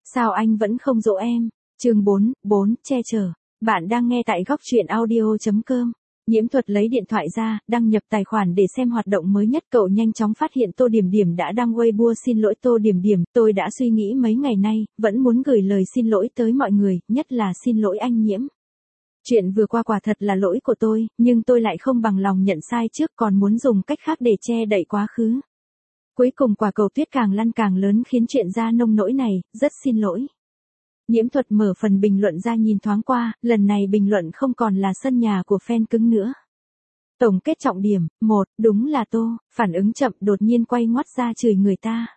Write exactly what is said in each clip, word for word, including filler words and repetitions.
Sao anh vẫn không dỗ em? Chương bốn, bốn, che chở. Bạn đang nghe tại góc truyện audio chấm com. Nhiễm Thuật lấy điện thoại ra, đăng nhập tài khoản để xem hoạt động mới nhất. Cậu nhanh chóng phát hiện Tô Điểm Điểm đã đăng Weibo xin lỗi. Tô Điểm Điểm, tôi đã suy nghĩ mấy ngày nay, vẫn muốn gửi lời xin lỗi tới mọi người, nhất là xin lỗi anh Nhiễm. Chuyện vừa qua quả thật là lỗi của tôi, nhưng tôi lại không bằng lòng nhận sai trước, còn muốn dùng cách khác để che đậy quá khứ. Cuối cùng quả cầu tuyết càng lăn càng lớn khiến chuyện ra nông nỗi này, rất xin lỗi. Nhiễm Thuật mở phần bình luận ra nhìn thoáng qua, lần này bình luận không còn là sân nhà của fan cứng nữa. Tổng kết trọng điểm, một, đúng là Tô, phản ứng chậm đột nhiên quay ngoắt ra chửi người ta.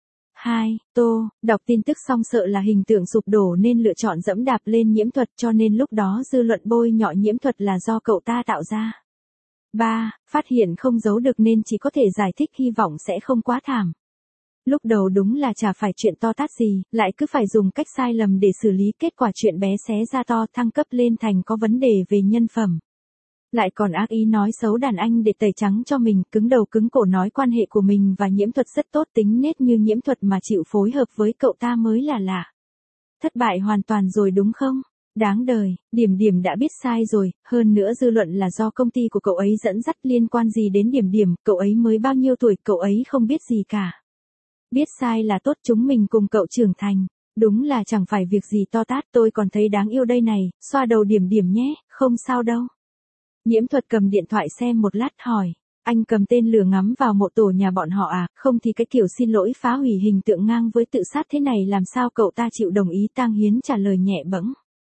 hai. Tô, đọc tin tức xong sợ là hình tượng sụp đổ nên lựa chọn dẫm đạp lên Nhiễm Thuật, cho nên lúc đó dư luận bôi nhọ Nhiễm Thuật là do cậu ta tạo ra. ba. Phát hiện không giấu được nên chỉ có thể giải thích, hy vọng sẽ không quá thảm. Lúc đầu đúng là chả phải chuyện to tát gì, lại cứ phải dùng cách sai lầm để xử lý, kết quả chuyện bé xé ra to, thăng cấp lên thành có vấn đề về nhân phẩm. Lại còn ác ý nói xấu đàn anh để tẩy trắng cho mình, cứng đầu cứng cổ nói quan hệ của mình và Nhiễm Thuật rất tốt, tính nết như Nhiễm Thuật mà chịu phối hợp với cậu ta mới là lạ. Thất bại hoàn toàn rồi đúng không? Đáng đời, Điểm Điểm đã biết sai rồi, hơn nữa dư luận là do công ty của cậu ấy dẫn dắt, liên quan gì đến Điểm Điểm, cậu ấy mới bao nhiêu tuổi, cậu ấy không biết gì cả. Biết sai là tốt, chúng mình cùng cậu trưởng thành. Đúng là chẳng phải việc gì to tát, tôi còn thấy đáng yêu đây này, xoa đầu Điểm Điểm nhé, không sao đâu. Nhiễm Thuật cầm điện thoại xem một lát hỏi, anh cầm tên lửa ngắm vào mộ tổ nhà bọn họ à, không thì cái kiểu xin lỗi phá hủy hình tượng ngang với tự sát thế này làm sao cậu ta chịu đồng ý? Tang Hiến trả lời nhẹ bẫng.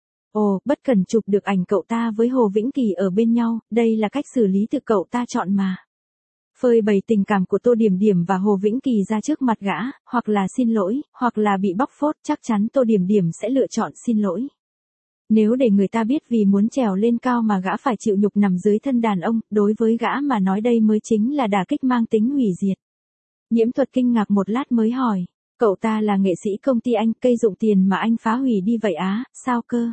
Ồ, bất cần chụp được ảnh cậu ta với Hồ Vĩnh Kỳ ở bên nhau, đây là cách xử lý tự cậu ta chọn mà. Phơi bày tình cảm của Tô Điểm Điểm và Hồ Vĩnh Kỳ ra trước mặt gã, hoặc là xin lỗi, hoặc là bị bóc phốt, chắc chắn Tô Điểm Điểm sẽ lựa chọn xin lỗi. Nếu để người ta biết vì muốn trèo lên cao mà gã phải chịu nhục nằm dưới thân đàn ông, đối với gã mà nói đây mới chính là đả kích mang tính hủy diệt. Nhiễm Thuật kinh ngạc một lát mới hỏi, cậu ta là nghệ sĩ công ty anh, cây dụng tiền mà anh phá hủy đi vậy á, sao cơ?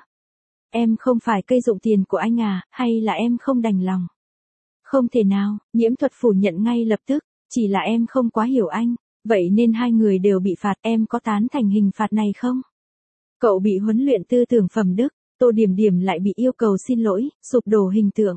Em không phải cây dụng tiền của anh à, hay là em không đành lòng? Không thể nào, Nhiễm Thuật phủ nhận ngay lập tức, chỉ là em không quá hiểu anh, vậy nên hai người đều bị phạt, em có tán thành hình phạt này không? Cậu bị huấn luyện tư tưởng phẩm đức, Tô Điểm Điểm lại bị yêu cầu xin lỗi, sụp đổ hình tượng.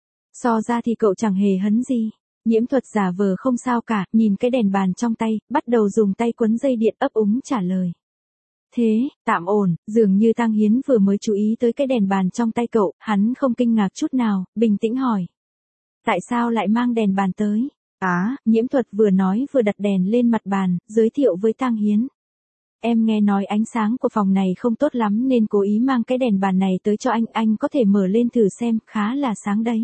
So ra thì cậu chẳng hề hấn gì. Nhiễm Thuật giả vờ không sao cả, nhìn cái đèn bàn trong tay, bắt đầu dùng tay quấn dây điện, ấp úng trả lời. Thế, tạm ổn, dường như Tang Hiến vừa mới chú ý tới cái đèn bàn trong tay cậu, hắn không kinh ngạc chút nào, bình tĩnh hỏi. Tại sao lại mang đèn bàn tới? Á, Nhiễm Thuật vừa nói vừa đặt đèn lên mặt bàn, giới thiệu với Tang Hiến. Em nghe nói ánh sáng của phòng này không tốt lắm nên cố ý mang cái đèn bàn này tới cho anh, anh có thể mở lên thử xem, khá là sáng đấy.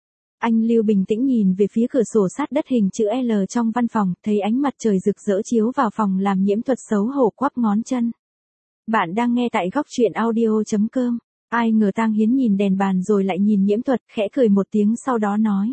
Anh Lưu bình tĩnh nhìn về phía cửa sổ sát đất hình chữ L trong văn phòng, thấy ánh mặt trời rực rỡ chiếu vào phòng làm Nhiễm Thuật xấu hổ quắp ngón chân. Bạn đang nghe tại góc truyện audio chấm com. Ai ngờ Tang Hiến nhìn đèn bàn rồi lại nhìn Nhiễm Thuật, khẽ cười một tiếng sau đó nói.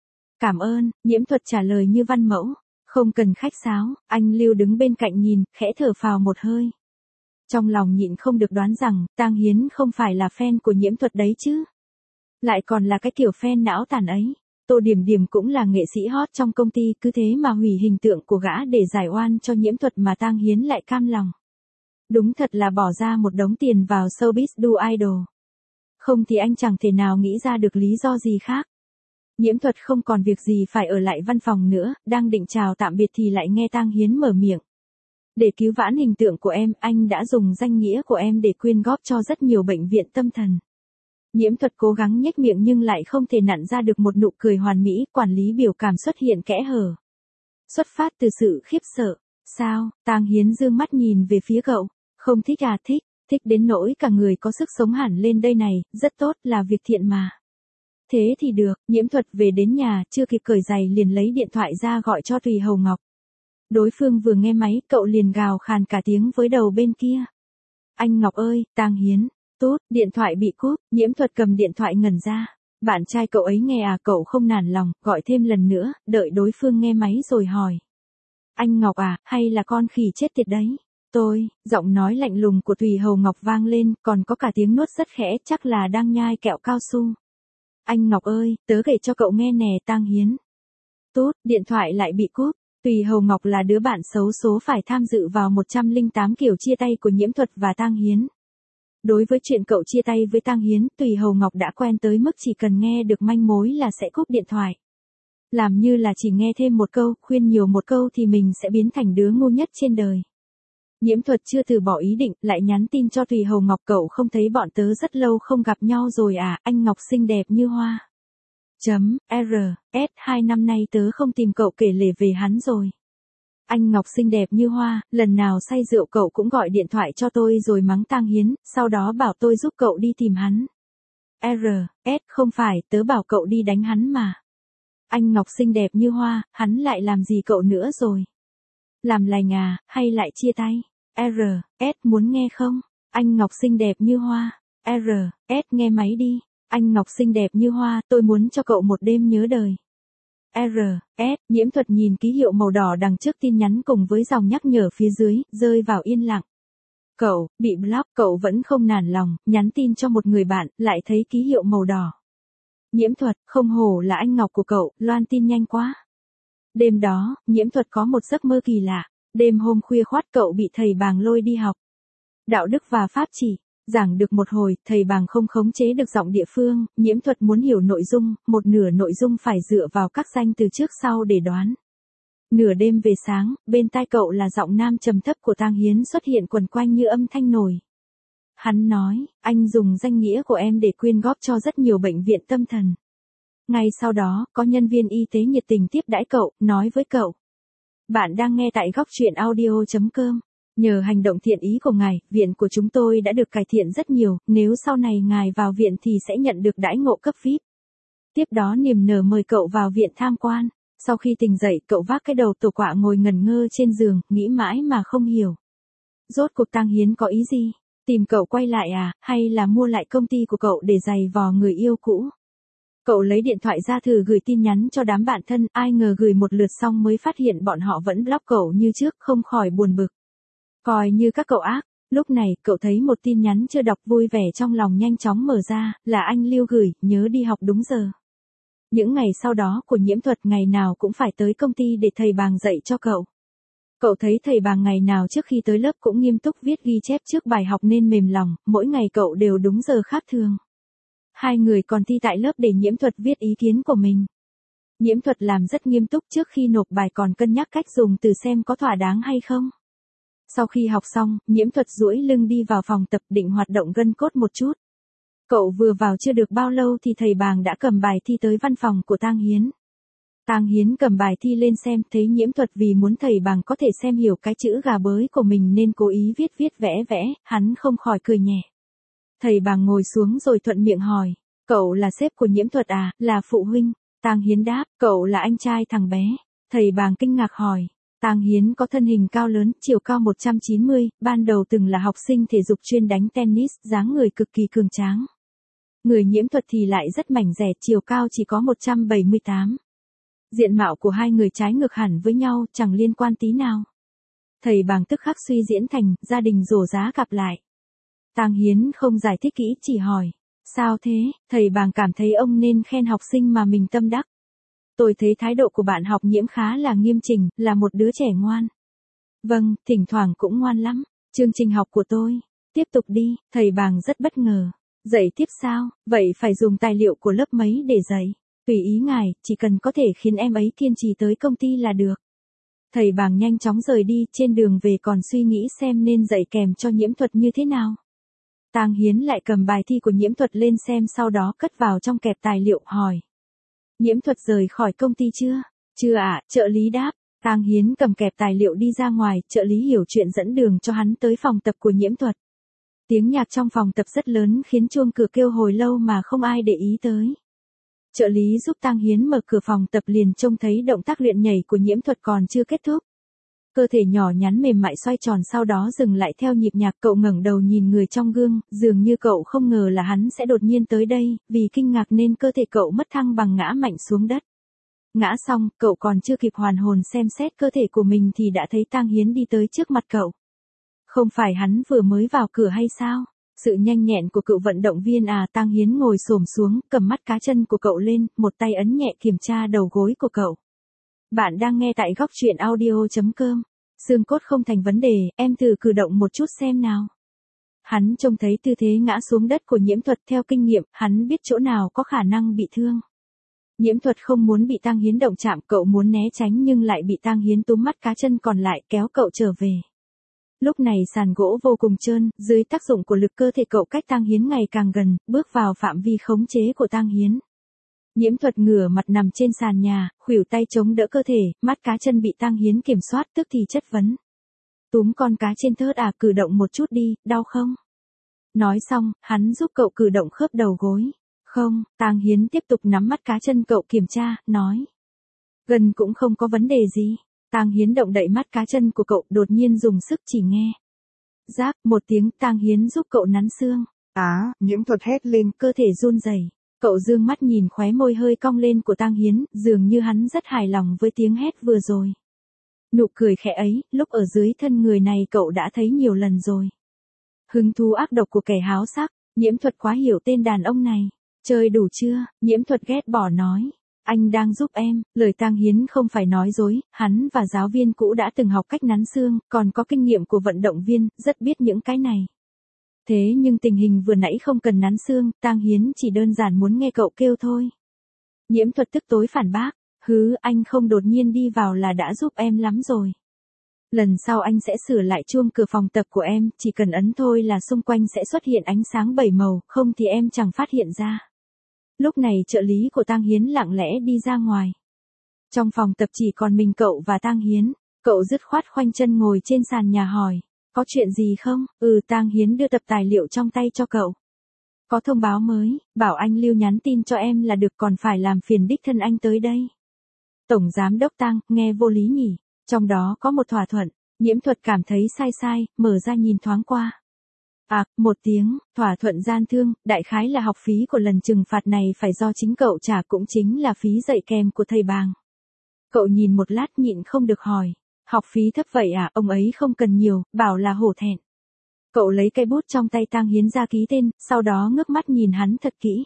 Cảm ơn, Nhiễm Thuật trả lời như văn mẫu. Không cần khách sáo, anh Lưu đứng bên cạnh nhìn, khẽ thở phào một hơi. Trong lòng nhịn không được đoán rằng, Tang Hiến không phải là fan của Nhiễm Thuật đấy chứ. Lại còn là cái kiểu fan não tàn ấy. Tô Điểm Điểm cũng là nghệ sĩ hot trong công ty, cứ thế mà hủy hình tượng của gã để giải oan cho Nhiễm Thuật mà Tang Hiến lại cam lòng. Đúng thật là bỏ ra một đống tiền vào showbiz đu idol. Không thì anh chẳng thể nào nghĩ ra được lý do gì khác. Nhiễm Thuật không còn việc gì phải ở lại văn phòng nữa, đang định chào tạm biệt thì lại nghe Tang Hiến mở miệng. Để cứu vãn hình tượng của em, anh đã dùng danh nghĩa của em để quyên góp cho rất nhiều bệnh viện tâm thần. Nhiễm Thuật cố gắng nhếch miệng nhưng lại không thể nặn ra được một nụ cười hoàn mỹ, quản lý biểu cảm xuất hiện kẽ hở. Xuất phát từ sự khiếp sợ. Sao? Tang Hiến dương mắt nhìn về phía cậu. Không thích à? Thích, thích đến nỗi cả người có sức sống hẳn lên đây này, rất tốt, là việc thiện mà. Thế thì được, Nhiễm Thuật về đến nhà, chưa kịp cởi giày liền lấy điện thoại ra gọi cho Tùy Hầu Ngọc. Đối phương vừa nghe máy, cậu liền gào khàn cả tiếng với đầu bên kia. Anh Ngọc ơi, Tang Hiến, tốt, điện thoại bị cúp, Nhiễm Thuật cầm điện thoại ngẩn ra. Bạn trai cậu ấy nghe à? Cậu không nản lòng, gọi thêm lần nữa, đợi đối phương nghe máy rồi hỏi. Anh Ngọc à, hay là con khỉ chết tiệt đấy? Tôi, giọng nói lạnh lùng của Tùy Hầu Ngọc vang lên, còn có cả tiếng nuốt rất khẽ, chắc là đang nhai kẹo cao su. Anh Ngọc ơi, tớ kể cho cậu nghe nè. Tang Hiến. Tốt, điện thoại lại bị cúp. Tùy Hầu Ngọc là đứa bạn xấu số phải tham dự vào một trăm lẻ tám kiểu chia tay của Nhiễm Thuật và Tang Hiến. Đối với chuyện cậu chia tay với Tang Hiến, Tùy Hầu Ngọc đã quen tới mức chỉ cần nghe được manh mối là sẽ cúp điện thoại. Làm như là chỉ nghe thêm một câu, khuyên nhiều một câu thì mình sẽ biến thành đứa ngu nhất trên đời. Nhiễm Thuật chưa từ bỏ ý định, lại nhắn tin cho Tùy Hầu Ngọc, cậu không thấy bọn tớ rất lâu không gặp nhau rồi à, anh Ngọc xinh đẹp như hoa. Chấm, R, S, hai năm nay tớ không tìm cậu kể lể về hắn rồi. Anh Ngọc xinh đẹp như hoa, lần nào say rượu cậu cũng gọi điện thoại cho tôi rồi mắng Tang Hiến, sau đó bảo tôi giúp cậu đi tìm hắn. R, S, không phải, tớ bảo cậu đi đánh hắn mà. Anh Ngọc xinh đẹp như hoa, hắn lại làm gì cậu nữa rồi? Làm lành à, hay lại chia tay? R, S, muốn nghe không? Anh Ngọc xinh đẹp như hoa. R, S, nghe máy đi. Anh Ngọc xinh đẹp như hoa, tôi muốn cho cậu một đêm nhớ đời. R, S, Nhiễm Thuật nhìn ký hiệu màu đỏ đằng trước tin nhắn cùng với dòng nhắc nhở phía dưới, rơi vào yên lặng. Cậu, bị block, cậu vẫn không nản lòng, nhắn tin cho một người bạn, lại thấy ký hiệu màu đỏ. Nhiễm Thuật, không hổ là anh Ngọc của cậu, loan tin nhanh quá. Đêm đó, Nhiễm Thuật có một giấc mơ kỳ lạ. Đêm hôm khuya khoắt cậu bị thầy Bàng lôi đi học đạo đức và pháp chỉ. Giảng được một hồi, thầy Bàng không khống chế được giọng địa phương, Nhiễm Thuật muốn hiểu nội dung, một nửa nội dung phải dựa vào các danh từ trước sau để đoán. Nửa đêm về sáng, bên tai cậu là giọng nam trầm thấp của Tang Hiến xuất hiện quần quanh như âm thanh nổi. Hắn nói, anh dùng danh nghĩa của em để quyên góp cho rất nhiều bệnh viện tâm thần. Ngay sau đó, có nhân viên y tế nhiệt tình tiếp đãi cậu, nói với cậu. Bạn đang nghe tại góc truyện audio chấm com. Nhờ hành động thiện ý của ngài, viện của chúng tôi đã được cải thiện rất nhiều, nếu sau này ngài vào viện thì sẽ nhận được đãi ngộ cấp vi ai pi. Tiếp đó niềm nở mời cậu vào viện tham quan. Sau khi tỉnh dậy, cậu vác cái đầu tổ quạ ngồi ngẩn ngơ trên giường, nghĩ mãi mà không hiểu. Rốt cuộc Tang Hiến có ý gì? Tìm cậu quay lại à, hay là mua lại công ty của cậu để giày vò người yêu cũ? Cậu lấy điện thoại ra thử gửi tin nhắn cho đám bạn thân, ai ngờ gửi một lượt xong mới phát hiện bọn họ vẫn block cậu như trước, không khỏi buồn bực. Coi như các cậu ác, lúc này cậu thấy một tin nhắn chưa đọc vui vẻ trong lòng nhanh chóng mở ra, là anh Lưu gửi, nhớ đi học đúng giờ. Những ngày sau đó của Nhiễm Thuật ngày nào cũng phải tới công ty để thầy Bàng dạy cho cậu. Cậu thấy thầy Bàng ngày nào trước khi tới lớp cũng nghiêm túc viết ghi chép trước bài học nên mềm lòng, mỗi ngày cậu đều đúng giờ khác thường. Hai người còn thi tại lớp để Nhiễm Thuật viết ý kiến của mình. Nhiễm Thuật làm rất nghiêm túc, trước khi nộp bài còn cân nhắc cách dùng từ xem có thỏa đáng hay không. Sau khi học xong, Nhiễm Thuật duỗi lưng đi vào phòng tập định hoạt động gân cốt một chút. Cậu vừa vào chưa được bao lâu thì thầy Bàng đã cầm bài thi tới văn phòng của Tang Hiến. Tang Hiến cầm bài thi lên xem, thấy Nhiễm Thuật vì muốn thầy Bàng có thể xem hiểu cái chữ gà bới của mình nên cố ý viết viết vẽ vẽ, hắn không khỏi cười nhẹ. Thầy Bàng ngồi xuống rồi thuận miệng hỏi, cậu là sếp của Nhiễm Thuật à, là phụ huynh? Tang Hiến đáp, cậu là anh trai thằng bé. Thầy Bàng kinh ngạc hỏi. Tang Hiến có thân hình cao lớn, chiều cao một trăm chín mươi, ban đầu từng là học sinh thể dục chuyên đánh tennis, dáng người cực kỳ cường tráng. Người Nhiễm Thuật thì lại rất mảnh dẻ, chiều cao chỉ có một trăm bảy mươi tám. Diện mạo của hai người trái ngược hẳn với nhau, chẳng liên quan tí nào. Thầy Bàng tức khắc suy diễn thành, gia đình rổ giá gặp lại. Tang Hiến không giải thích kỹ, chỉ hỏi, sao thế? Thầy Bàng cảm thấy ông nên khen học sinh mà mình tâm đắc. Tôi thấy thái độ của bạn học Nhiễm khá là nghiêm chỉnh, là một đứa trẻ ngoan. Vâng, thỉnh thoảng cũng ngoan lắm. Chương trình học của tôi. Tiếp tục đi, thầy Bàng rất bất ngờ. Dạy tiếp sao? Vậy phải dùng tài liệu của lớp mấy để dạy? Tùy ý ngài, chỉ cần có thể khiến em ấy kiên trì tới công ty là được. Thầy Bàng nhanh chóng rời đi, trên đường về còn suy nghĩ xem nên dạy kèm cho Nhiễm Thuật như thế nào. Tang Hiến lại cầm bài thi của Nhiễm Thuật lên xem, sau đó cất vào trong kẹp tài liệu, hỏi. Nhiễm Thuật rời khỏi công ty chưa? Chưa ạ, trợ lý đáp. Tang Hiến cầm kẹp tài liệu đi ra ngoài, trợ lý hiểu chuyện dẫn đường cho hắn tới phòng tập của Nhiễm Thuật. Tiếng nhạc trong phòng tập rất lớn khiến chuông cửa kêu hồi lâu mà không ai để ý tới. Trợ lý giúp Tang Hiến mở cửa phòng tập liền trông thấy động tác luyện nhảy của Nhiễm Thuật còn chưa kết thúc. Cơ thể nhỏ nhắn mềm mại xoay tròn sau đó dừng lại theo nhịp nhạc, cậu ngẩng đầu nhìn người trong gương, dường như cậu không ngờ là hắn sẽ đột nhiên tới đây, vì kinh ngạc nên cơ thể cậu mất thăng bằng ngã mạnh xuống đất. Ngã xong, cậu còn chưa kịp hoàn hồn xem xét cơ thể của mình thì đã thấy Tang Hiến đi tới trước mặt cậu. Không phải hắn vừa mới vào cửa hay sao? Sự nhanh nhẹn của cựu vận động viên à? Tang Hiến ngồi xổm xuống, cầm mắt cá chân của cậu lên, một tay ấn nhẹ kiểm tra đầu gối của cậu. Bạn đang nghe tại góc chuyện audio chấm com. Xương cốt không thành vấn đề, em thử cử động một chút xem nào. Hắn trông thấy tư thế ngã xuống đất của Nhiễm Thuật, theo kinh nghiệm, hắn biết chỗ nào có khả năng bị thương. Nhiễm Thuật không muốn bị Tang Hiến động chạm, cậu muốn né tránh nhưng lại bị Tang Hiến túm mắt cá chân còn lại kéo cậu trở về. Lúc này sàn gỗ vô cùng trơn, dưới tác dụng của lực cơ thể cậu cách Tang Hiến ngày càng gần, bước vào phạm vi khống chế của Tang Hiến. Nhiễm Thuật ngửa mặt nằm trên sàn nhà, khuỷu tay chống đỡ cơ thể, mắt cá chân bị Tang Hiến kiểm soát, tức thì chất vấn. Túm con cá trên thớt à, cử động một chút đi, đau không? Nói xong, hắn giúp cậu cử động khớp đầu gối. Không, Tang Hiến tiếp tục nắm mắt cá chân cậu kiểm tra, nói. Gần cũng không có vấn đề gì. Tang Hiến động đậy mắt cá chân của cậu, đột nhiên dùng sức chỉ nghe. Rác, một tiếng, Tang Hiến giúp cậu nắn xương. Á, Nhiễm Thuật hét lên, cơ thể run rẩy. Cậu dương mắt nhìn khóe môi hơi cong lên của Tang Hiến, dường như hắn rất hài lòng với tiếng hét vừa rồi. Nụ cười khẽ ấy, lúc ở dưới thân người này cậu đã thấy nhiều lần rồi. Hứng thú ác độc của kẻ háo sắc, Nhiễm Thuật quá hiểu tên đàn ông này. Chơi đủ chưa? Nhiễm Thuật ghét bỏ nói. Anh đang giúp em, lời Tang Hiến không phải nói dối, hắn và giáo viên cũ đã từng học cách nắn xương, còn có kinh nghiệm của vận động viên, rất biết những cái này. Thế nhưng tình hình vừa nãy không cần nắn xương, Tang Hiến chỉ đơn giản muốn nghe cậu kêu thôi. Nhiễm Thuật tức tối phản bác, hứ, anh không đột nhiên đi vào là đã giúp em lắm rồi. Lần sau anh sẽ sửa lại chuông cửa phòng tập của em, chỉ cần ấn thôi là xung quanh sẽ xuất hiện ánh sáng bảy màu, không thì em chẳng phát hiện ra. Lúc này trợ lý của Tang Hiến lặng lẽ đi ra ngoài. Trong phòng tập chỉ còn mình cậu và Tang Hiến, cậu dứt khoát khoanh chân ngồi trên sàn nhà hỏi. Có chuyện gì không? Ừ, Tang Hiến đưa tập tài liệu trong tay cho cậu. Có thông báo mới, bảo anh lưu nhắn tin cho em là được, còn phải làm phiền đích thân anh tới đây. Tổng giám đốc Tang, nghe vô lý nhỉ, trong đó có một thỏa thuận. Nhiễm Thuật cảm thấy sai sai, mở ra nhìn thoáng qua. À, một tiếng, thỏa thuận gian thương, đại khái là học phí của lần trừng phạt này phải do chính cậu trả, cũng chính là phí dạy kèm của thầy Bàng. Cậu nhìn một lát nhịn không được hỏi. Học phí thấp vậy à, ông ấy không cần nhiều, bảo là hổ thẹn. Cậu lấy cây bút trong tay Tang Hiến ra ký tên, sau đó ngước mắt nhìn hắn thật kỹ.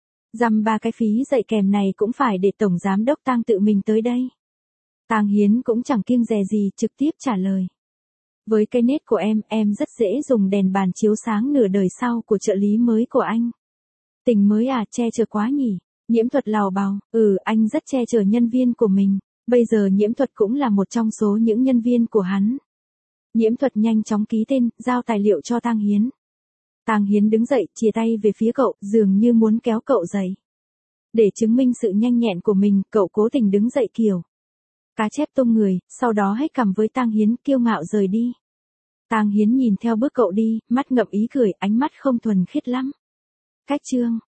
Dăm ba cái phí dạy kèm này cũng phải để Tổng Giám đốc Tang tự mình tới đây. Tang Hiến cũng chẳng kiêng dè gì, trực tiếp trả lời. Với cái nết của em, em rất dễ dùng đèn bàn chiếu sáng nửa đời sau của trợ lý mới của anh. Tình mới à, che chở quá nhỉ. Nhiễm Thuật lào bào, ừ, anh rất che chở nhân viên của mình. Bây giờ Nhiễm Thuật cũng là một trong số những nhân viên của hắn. Nhiễm Thuật nhanh chóng ký tên, giao tài liệu cho Tang Hiến. Tang Hiến đứng dậy, chìa tay về phía cậu, dường như muốn kéo cậu dậy. Để chứng minh sự nhanh nhẹn của mình, cậu cố tình đứng dậy kiểu cá chép tung người, sau đó hét cằm với Tang Hiến, kiêu ngạo rời đi. Tang Hiến nhìn theo bước cậu đi, mắt ngậm ý cười, ánh mắt không thuần khiết lắm. Cách chương